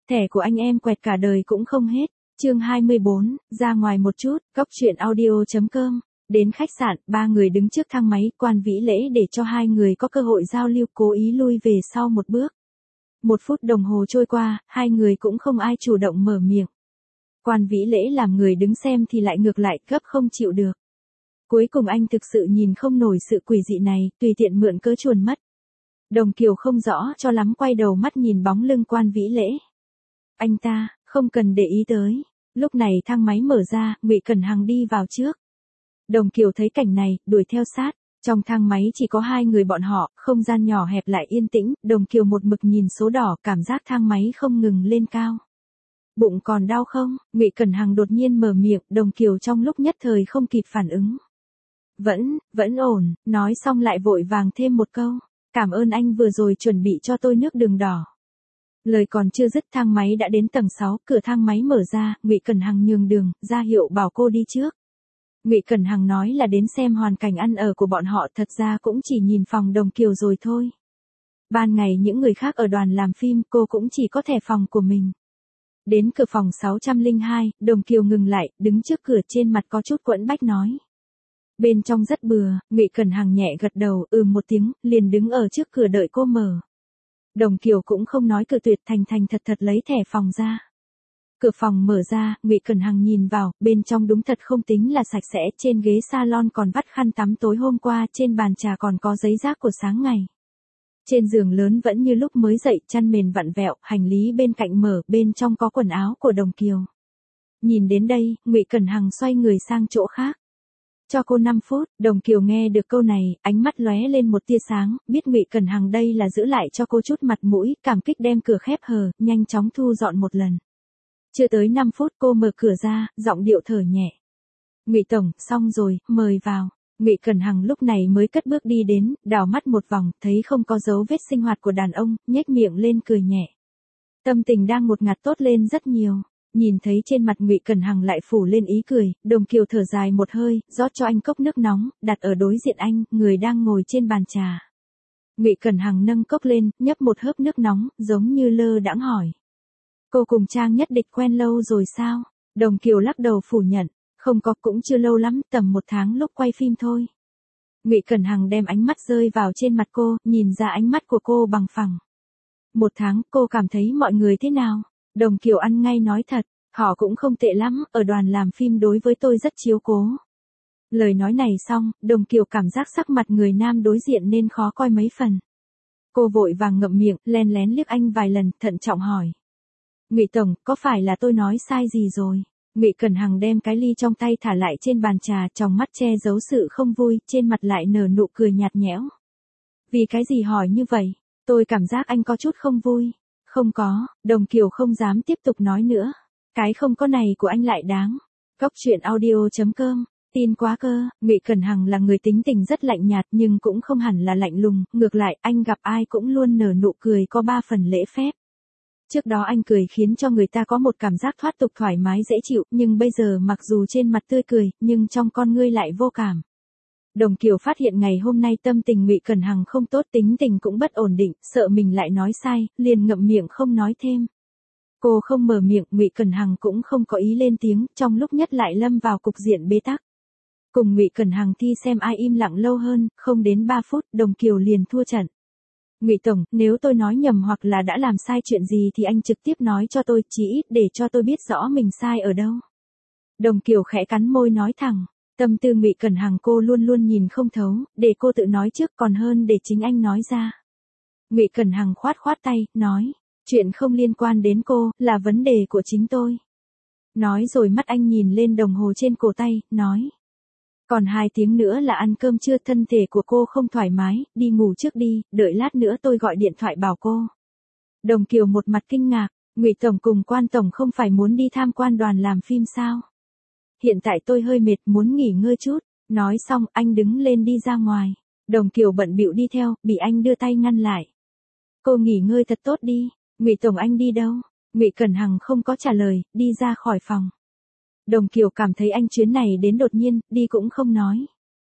thẻ của anh em quẹt cả đời cũng không hết. Chương 24, ra ngoài một chút, góc truyện audio.com. Đến khách sạn, ba người đứng trước thang máy, Quan Vĩ Lễ để cho hai người có cơ hội giao lưu, cố ý lui về sau một bước. 1 phút đồng hồ trôi qua, hai người cũng không ai chủ động mở miệng. Quan Vĩ Lễ làm người đứng xem thì lại ngược lại, gấp không chịu được. Cuối cùng anh thực sự nhìn không nổi sự quỷ dị này, tùy tiện mượn cớ chuồn mất. Đồng Kiều không rõ cho lắm, quay đầu mắt nhìn bóng lưng Quan Vĩ Lễ. Anh ta, không cần để ý tới. Lúc này thang máy mở ra, Ngụy Cẩn Hằng đi vào trước. Đồng Kiều thấy cảnh này, đuổi theo sát. Trong thang máy chỉ có hai người bọn họ, không gian nhỏ hẹp lại yên tĩnh, Đồng Kiều một mực nhìn số đỏ, cảm giác thang máy không ngừng lên cao. Bụng còn đau không? Ngụy Cẩn Hằng đột nhiên mở miệng, Đồng Kiều trong lúc nhất thời không kịp phản ứng. Vẫn ổn, nói xong lại vội vàng thêm một câu. Cảm ơn anh vừa rồi chuẩn bị cho tôi nước đường đỏ. Lời còn chưa dứt, thang máy đã đến tầng 6, cửa thang máy mở ra, Ngụy Cẩn Hằng nhường đường, ra hiệu bảo cô đi trước. Ngụy Cẩn Hằng nói là đến xem hoàn cảnh ăn ở của bọn họ, thật ra cũng chỉ nhìn phòng Đồng Kiều rồi thôi. Ban ngày những người khác ở đoàn làm phim, cô cũng chỉ có thẻ phòng của mình. Đến cửa phòng 602, Đồng Kiều ngừng lại, đứng trước cửa, trên mặt có chút quẫn bách nói. Bên trong rất bừa. Ngụy Cẩn Hằng nhẹ gật đầu, một tiếng, liền đứng ở trước cửa đợi cô mở. Đồng Kiều cũng không nói cự tuyệt, thành thật thật lấy thẻ phòng ra. Cửa phòng mở ra, Ngụy Cẩn Hằng nhìn vào, bên trong đúng thật không tính là sạch sẽ, trên ghế salon còn vắt khăn tắm tối hôm qua, trên bàn trà còn có giấy rác của sáng ngày. Trên giường lớn vẫn như lúc mới dậy, chăn mền vặn vẹo, hành lý bên cạnh mở, bên trong có quần áo của Đồng Kiều. Nhìn đến đây, Ngụy Cẩn Hằng xoay người sang chỗ khác. Cho cô 5 phút, Đồng Kiều nghe được câu này, ánh mắt lóe lên một tia sáng, biết Ngụy Cẩn Hằng đây là giữ lại cho cô chút mặt mũi, cảm kích đem cửa khép hờ, nhanh chóng thu dọn một lần. Chưa tới 5 phút cô mở cửa ra, giọng điệu thở nhẹ. Ngụy tổng, xong rồi, mời vào. Ngụy Cẩn Hằng lúc này mới cất bước đi đến, đảo mắt một vòng, thấy không có dấu vết sinh hoạt của đàn ông, nhếch miệng lên cười nhẹ. Tâm tình đang ngột ngạt tốt lên rất nhiều. Nhìn thấy trên mặt Ngụy Cẩn Hằng lại phủ lên ý cười, Đồng Kiều thở dài một hơi, rót cho anh cốc nước nóng, đặt ở đối diện anh, người đang ngồi trên bàn trà. Ngụy Cẩn Hằng nâng cốc lên, nhấp một hớp nước nóng, giống như lơ đãng hỏi. Cô cùng Trang Nhất Địch quen lâu rồi sao? Đồng Kiều lắc đầu phủ nhận, không có, cũng chưa lâu lắm, tầm 1 tháng lúc quay phim thôi. Ngụy Cẩn Hằng đem ánh mắt rơi vào trên mặt cô, nhìn ra ánh mắt của cô bằng phẳng. 1 tháng, cô cảm thấy mọi người thế nào? Đồng Kiều ăn ngay nói thật, họ cũng không tệ lắm, ở đoàn làm phim đối với tôi rất chiếu cố. Lời nói này xong, Đồng Kiều cảm giác sắc mặt người nam đối diện nên khó coi mấy phần. Cô vội vàng ngậm miệng, len lén liếc anh vài lần, thận trọng hỏi. Ngụy tổng, có phải là tôi nói sai gì rồi? Ngụy Cẩn Hằng đem cái ly trong tay thả lại trên bàn trà, trong mắt che giấu sự không vui, trên mặt lại nở nụ cười nhạt nhẽo. Vì cái gì hỏi như vậy? Tôi cảm giác anh có chút không vui. Không có, Đồng Kiều không dám tiếp tục nói nữa. Cái không có này của anh lại đáng. Góc truyện audio.com. Tin quá cơ, Ngụy Cẩn Hằng là người tính tình rất lạnh nhạt nhưng cũng không hẳn là lạnh lùng, ngược lại anh gặp ai cũng luôn nở nụ cười có 3 phần lễ phép. Trước đó anh cười khiến cho người ta có một cảm giác thoát tục thoải mái dễ chịu, nhưng bây giờ mặc dù trên mặt tươi cười, nhưng trong con ngươi lại vô cảm. Đồng Kiều phát hiện ngày hôm nay tâm tình Ngụy Cẩn Hằng không tốt, tính tình cũng bất ổn định, sợ mình lại nói sai, liền ngậm miệng không nói thêm. Cô không mở miệng, Ngụy Cẩn Hằng cũng không có ý lên tiếng, trong lúc nhất lại lâm vào cục diện bế tắc. Cùng Ngụy Cẩn Hằng thi xem ai im lặng lâu hơn, không đến 3 phút, Đồng Kiều liền thua trận. Ngụy tổng, nếu tôi nói nhầm hoặc là đã làm sai chuyện gì thì anh trực tiếp nói cho tôi, chí ít để cho tôi biết rõ mình sai ở đâu. Đồng Kiều khẽ cắn môi nói thẳng. Tâm tư Ngụy Cẩn Hằng cô luôn luôn nhìn không thấu, để cô tự nói trước còn hơn để chính anh nói ra. Ngụy Cẩn Hằng khoát tay, nói, chuyện không liên quan đến cô, là vấn đề của chính tôi. Nói rồi mắt anh nhìn lên đồng hồ trên cổ tay, nói. Còn 2 tiếng nữa là ăn cơm trưa, thân thể của cô không thoải mái, đi ngủ trước đi, đợi lát nữa tôi gọi điện thoại bảo cô. Đồng Kiều một mặt kinh ngạc, Ngụy tổng cùng Quan tổng không phải muốn đi tham quan đoàn làm phim sao? Hiện tại tôi hơi mệt, muốn nghỉ ngơi chút. Nói xong, anh đứng lên đi ra ngoài. Đồng Kiều bận bịu đi theo, bị anh đưa tay ngăn lại. Cô nghỉ ngơi thật tốt đi. Ngụy tổng anh đi đâu? Ngụy Cẩn Hằng không có trả lời, đi ra khỏi phòng. Đồng Kiều cảm thấy anh chuyến này đến đột nhiên, đi cũng không nói.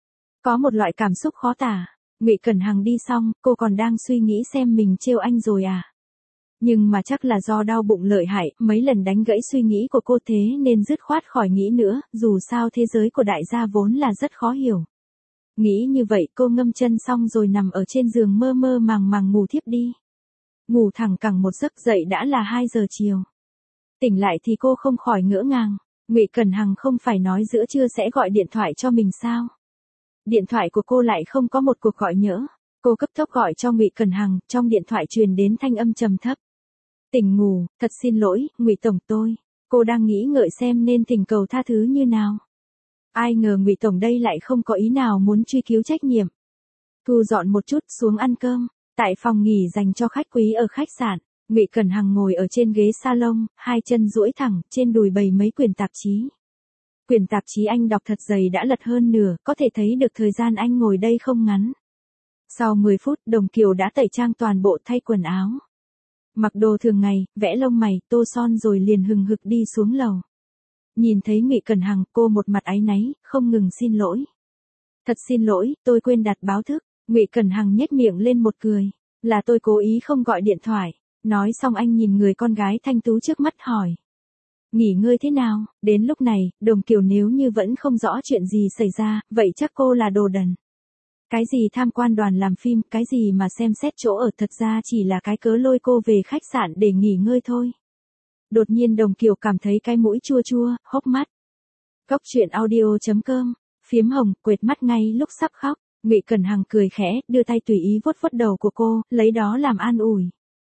Có một loại cảm xúc khó tả. Ngụy Cẩn Hằng đi xong, cô còn đang suy nghĩ xem mình trêu anh rồi à? Nhưng mà chắc là do đau bụng lợi hại, mấy lần đánh gãy suy nghĩ của cô thế nên dứt khoát khỏi nghĩ nữa, dù sao thế giới của đại gia vốn là rất khó hiểu. Nghĩ như vậy cô ngâm chân xong rồi nằm ở trên giường mơ mơ màng màng ngủ thiếp đi. Ngủ thẳng cẳng một giấc dậy đã là 2 giờ chiều. Tỉnh lại thì cô không khỏi ngỡ ngàng, Ngụy Cẩn Hằng không phải nói giữa trưa sẽ gọi điện thoại cho mình sao? Điện thoại của cô lại không có một cuộc gọi nhỡ. Cô cấp tốc gọi cho Ngụy Cẩn Hằng, trong điện thoại truyền đến thanh âm trầm thấp. Tỉnh ngủ, thật xin lỗi, Ngụy tổng tôi. Cô đang nghĩ ngợi xem nên thỉnh cầu tha thứ như nào. Ai ngờ Ngụy tổng đây lại không có ý nào muốn truy cứu trách nhiệm. Thu dọn một chút xuống ăn cơm. Tại phòng nghỉ dành cho khách quý ở khách sạn, Ngụy Cẩn Hằng ngồi ở trên ghế salon, hai chân duỗi thẳng, trên đùi bày mấy quyển tạp chí. Quyển tạp chí anh đọc thật dày đã lật hơn nửa, có thể thấy được thời gian anh ngồi đây không ngắn. Sau 10 phút, Đồng Kiều đã tẩy trang toàn bộ thay quần áo. Mặc đồ thường ngày, vẽ lông mày, tô son rồi liền hừng hực đi xuống lầu. Nhìn thấy Ngụy Cẩn Hằng, cô một mặt áy náy, không ngừng xin lỗi. Thật xin lỗi, tôi quên đặt báo thức. Ngụy Cẩn Hằng nhếch miệng lên một cười. Là tôi cố ý không gọi điện thoại. Nói xong anh nhìn người con gái thanh tú trước mắt hỏi. Nghỉ ngơi thế nào? Đến lúc này, Đồng Kiều nếu như vẫn không rõ chuyện gì xảy ra, vậy chắc cô là đồ đần. Cái gì tham quan đoàn làm phim, cái gì mà xem xét chỗ ở, thật ra chỉ là cái cớ lôi cô về khách sạn để nghỉ ngơi thôi. Đột nhiên Đồng Kiều cảm thấy cái mũi chua chua, hốc mắt. Cốc truyện audio.com, phiếm hồng, quệt mắt ngay lúc sắp khóc. Ngụy Cẩn Hằng cười khẽ, đưa tay tùy ý vuốt vuốt đầu của cô, lấy đó làm an ủi.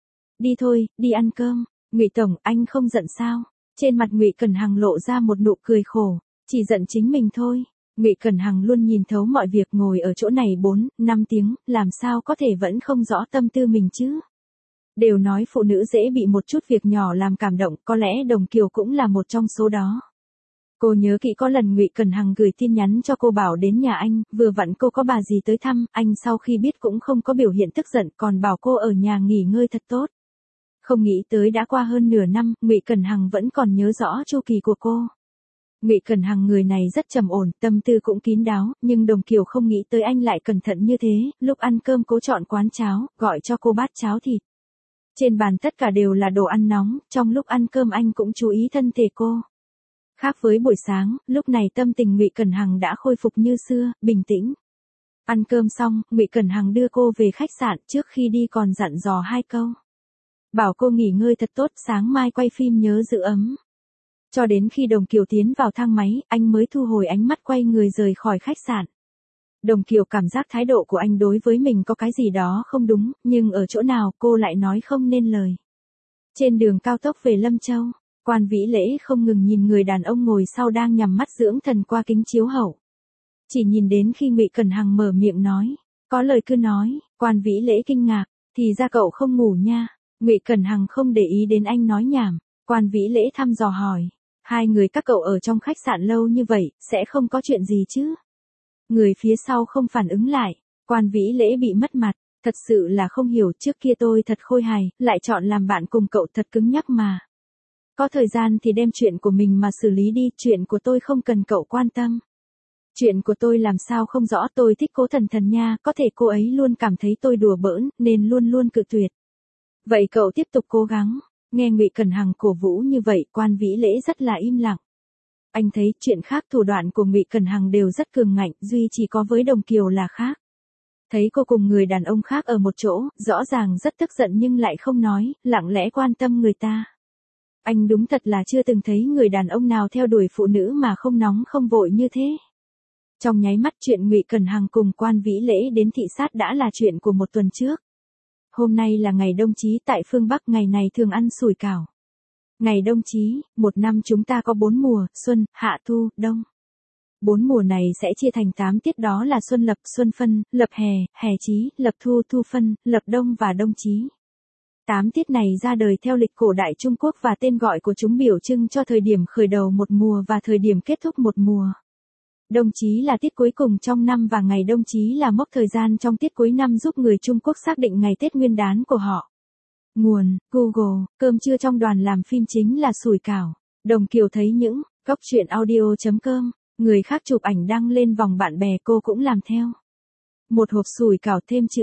Đi thôi, đi ăn cơm. Ngụy tổng, anh không giận sao? Trên mặt Ngụy Cẩn Hằng lộ ra một nụ cười khổ, chỉ giận chính mình thôi. Ngụy Cẩn Hằng luôn nhìn thấu mọi việc, ngồi ở chỗ này 4-5 tiếng, làm sao có thể vẫn không rõ tâm tư mình chứ? Đều nói phụ nữ dễ bị một chút việc nhỏ làm cảm động, có lẽ Đồng Kiều cũng là một trong số đó. Cô nhớ kỹ có lần Ngụy Cẩn Hằng gửi tin nhắn cho cô bảo đến nhà anh, vừa vặn cô có bà dì tới thăm, anh sau khi biết cũng không có biểu hiện tức giận, còn bảo cô ở nhà nghỉ ngơi thật tốt. Không nghĩ tới đã qua hơn nửa năm, Ngụy Cẩn Hằng vẫn còn nhớ rõ chu kỳ của cô. Ngụy Cẩn Hằng người này rất trầm ổn, tâm tư cũng kín đáo, nhưng Đồng Kiều không nghĩ tới anh lại cẩn thận như thế, lúc ăn cơm cố chọn quán cháo, gọi cho cô bát cháo thịt. Trên bàn tất cả đều là đồ ăn nóng, trong lúc ăn cơm anh cũng chú ý thân thể cô. Khác với buổi sáng, lúc này tâm tình Ngụy Cẩn Hằng đã khôi phục như xưa, bình tĩnh. Ăn cơm xong, Ngụy Cẩn Hằng đưa cô về khách sạn, trước khi đi còn dặn dò 2 câu. Bảo cô nghỉ ngơi thật tốt, sáng mai quay phim nhớ giữ ấm. Cho đến khi Đồng Kiều tiến vào thang máy, anh mới thu hồi ánh mắt, quay người rời khỏi khách sạn. Đồng Kiều cảm giác thái độ của anh đối với mình có cái gì đó không đúng, nhưng ở chỗ nào cô lại nói không nên lời. Trên đường cao tốc về Lâm Châu, Quan Vĩ Lễ không ngừng nhìn người đàn ông ngồi sau đang nhắm mắt dưỡng thần qua kính chiếu hậu. Chỉ nhìn đến khi Ngụy Cẩn Hằng mở miệng nói, có lời cứ nói, Quan Vĩ Lễ kinh ngạc, thì ra cậu không ngủ nha. Ngụy Cẩn Hằng không để ý đến anh nói nhảm, Quan Vĩ Lễ thăm dò hỏi, hai người các cậu ở trong khách sạn lâu như vậy, sẽ không có chuyện gì chứ? Người phía sau không phản ứng lại, Quan Vĩ Lễ bị mất mặt, thật sự là không hiểu, trước kia tôi thật khôi hài, lại chọn làm bạn cùng cậu thật cứng nhắc mà. Có thời gian thì đem chuyện của mình mà xử lý đi, chuyện của tôi không cần cậu quan tâm. Chuyện của tôi làm sao không rõ, tôi thích Cố Thần Thần nha, có thể cô ấy luôn cảm thấy tôi đùa bỡn, nên luôn luôn cự tuyệt. Vậy cậu tiếp tục cố gắng. Nghe Ngụy Cẩn Hằng cổ vũ như vậy, Quan Vĩ Lễ rất là im lặng. Anh thấy chuyện khác, thủ đoạn của Ngụy Cẩn Hằng đều rất cường ngạnh, duy chỉ có với Đồng Kiều là khác. Thấy cô cùng người đàn ông khác ở một chỗ, rõ ràng rất tức giận nhưng lại không nói, lặng lẽ quan tâm người ta. Anh đúng thật là chưa từng thấy người đàn ông nào theo đuổi phụ nữ mà không nóng không vội như thế. Trong nháy mắt, chuyện Ngụy Cẩn Hằng cùng Quan Vĩ Lễ đến thị sát đã là chuyện của một tuần trước. Hôm nay là ngày đông chí tại phương Bắc, ngày này thường ăn sủi cảo. Ngày đông chí, một năm chúng ta có 4 mùa, xuân, hạ, thu, đông. 4 mùa này sẽ chia thành 8 tiết, đó là xuân lập, xuân phân, lập hè, hè chí, lập thu, thu phân, lập đông và đông chí. 8 tiết này ra đời theo lịch cổ đại Trung Quốc và tên gọi của chúng biểu trưng cho thời điểm khởi đầu một mùa và thời điểm kết thúc một mùa. Đông chí là tiết cuối cùng trong năm và ngày đông chí là mốc thời gian trong tiết cuối năm giúp người Trung Quốc xác định ngày Tết Nguyên đán của họ. Nguồn, Google, cơm trưa trong đoàn làm phim chính là sủi cảo. Đồng Kiều thấy những cốc truyện audio.com, người khác chụp ảnh đăng lên vòng bạn bè, cô cũng làm theo. Một hộp sủi cảo thêm chữ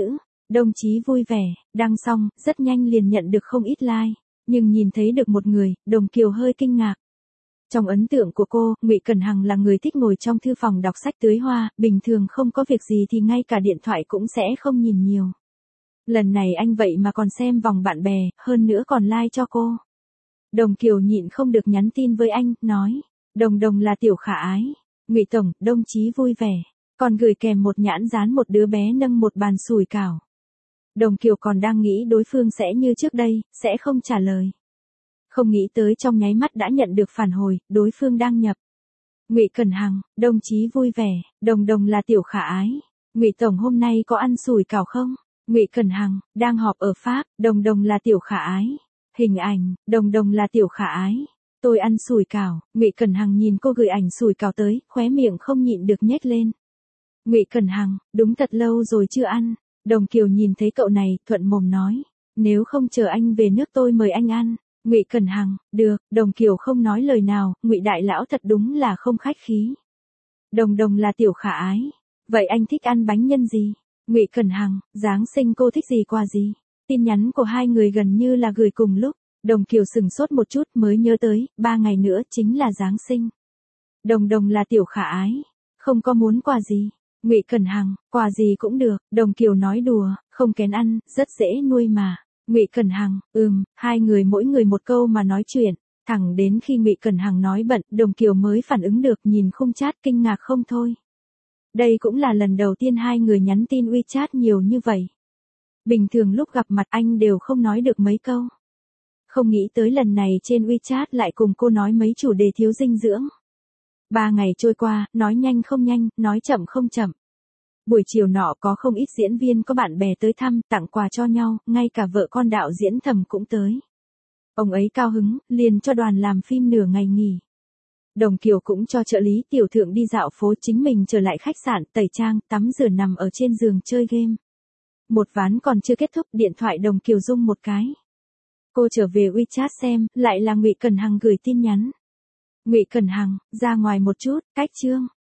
Đồng chí vui vẻ, đăng xong, rất nhanh liền nhận được không ít like, nhưng nhìn thấy được một người, Đồng Kiều hơi kinh ngạc. Trong ấn tượng của cô, Ngụy Cẩn Hằng là người thích ngồi trong thư phòng đọc sách tưới hoa, bình thường không có việc gì thì ngay cả điện thoại cũng sẽ không nhìn nhiều. Lần này anh vậy mà còn xem vòng bạn bè, hơn nữa còn like cho cô. Đồng Kiều nhịn không được nhắn tin với anh, nói, Đồng Đồng là tiểu khả ái. Ngụy Tổng, đồng chí vui vẻ. Còn gửi kèm một nhãn dán một đứa bé nâng một bàn sủi cảo. Đồng Kiều còn đang nghĩ đối phương sẽ như trước đây, sẽ không trả lời. Không nghĩ tới trong nháy mắt đã nhận được phản hồi, đối phương đăng nhập. Ngụy Cẩn Hằng, đồng chí vui vẻ, Đồng Đồng là tiểu khả ái. Ngụy Tổng hôm nay có ăn sủi cảo không? Ngụy Cẩn Hằng, đang họp ở Pháp, Đồng Đồng là tiểu khả ái. Hình ảnh, Đồng Đồng là tiểu khả ái. Tôi ăn sủi cảo. Ngụy Cẩn Hằng nhìn cô gửi ảnh sủi cảo tới, khóe miệng không nhịn được nhếch lên. Ngụy Cẩn Hằng, đúng thật lâu rồi chưa ăn. Đồng Kiều nhìn thấy cậu này, thuận mồm nói, nếu không chờ anh về nước tôi mời anh ăn. Ngụy Cẩn Hằng, được. Đồng Kiều không nói lời nào, Ngụy đại lão thật đúng là không khách khí. Đồng Đồng là tiểu khả ái. Vậy anh thích ăn bánh nhân gì? Ngụy Cẩn Hằng, Giáng sinh cô thích gì quà gì? Tin nhắn của hai người gần như là gửi cùng lúc. Đồng Kiều sừng sốt một chút mới nhớ tới, 3 ngày nữa chính là Giáng sinh. Đồng Đồng là tiểu khả ái. Không có muốn quà gì. Ngụy Cẩn Hằng, quà gì cũng được. Đồng Kiều nói đùa, không kén ăn, rất dễ nuôi mà. Ngụy Cẩn Hằng, hai người mỗi người một câu mà nói chuyện. Thẳng đến khi Ngụy Cẩn Hằng nói bận, Đồng Kiều mới phản ứng được, nhìn khung chat kinh ngạc không thôi. Đây cũng là lần đầu tiên hai người nhắn tin WeChat nhiều như vậy. Bình thường lúc gặp mặt anh đều không nói được mấy câu. Không nghĩ tới lần này trên WeChat lại cùng cô nói mấy chủ đề thiếu dinh dưỡng. 3 ngày trôi qua, nói nhanh không nhanh, nói chậm không chậm. Buổi chiều nọ có không ít diễn viên có bạn bè tới thăm, tặng quà cho nhau, ngay cả vợ con đạo diễn Thầm cũng tới. Ông ấy cao hứng, liền cho đoàn làm phim nửa ngày nghỉ. Đồng Kiều cũng cho trợ lý Tiểu Thượng đi dạo phố, chính mình trở lại khách sạn, tẩy trang, tắm rửa nằm ở trên giường chơi game. Một ván còn chưa kết thúc, điện thoại Đồng Kiều rung một cái. Cô trở về WeChat xem, lại là Ngụy Cẩn Hằng gửi tin nhắn. Ngụy Cẩn Hằng, ra ngoài một chút, cách chương.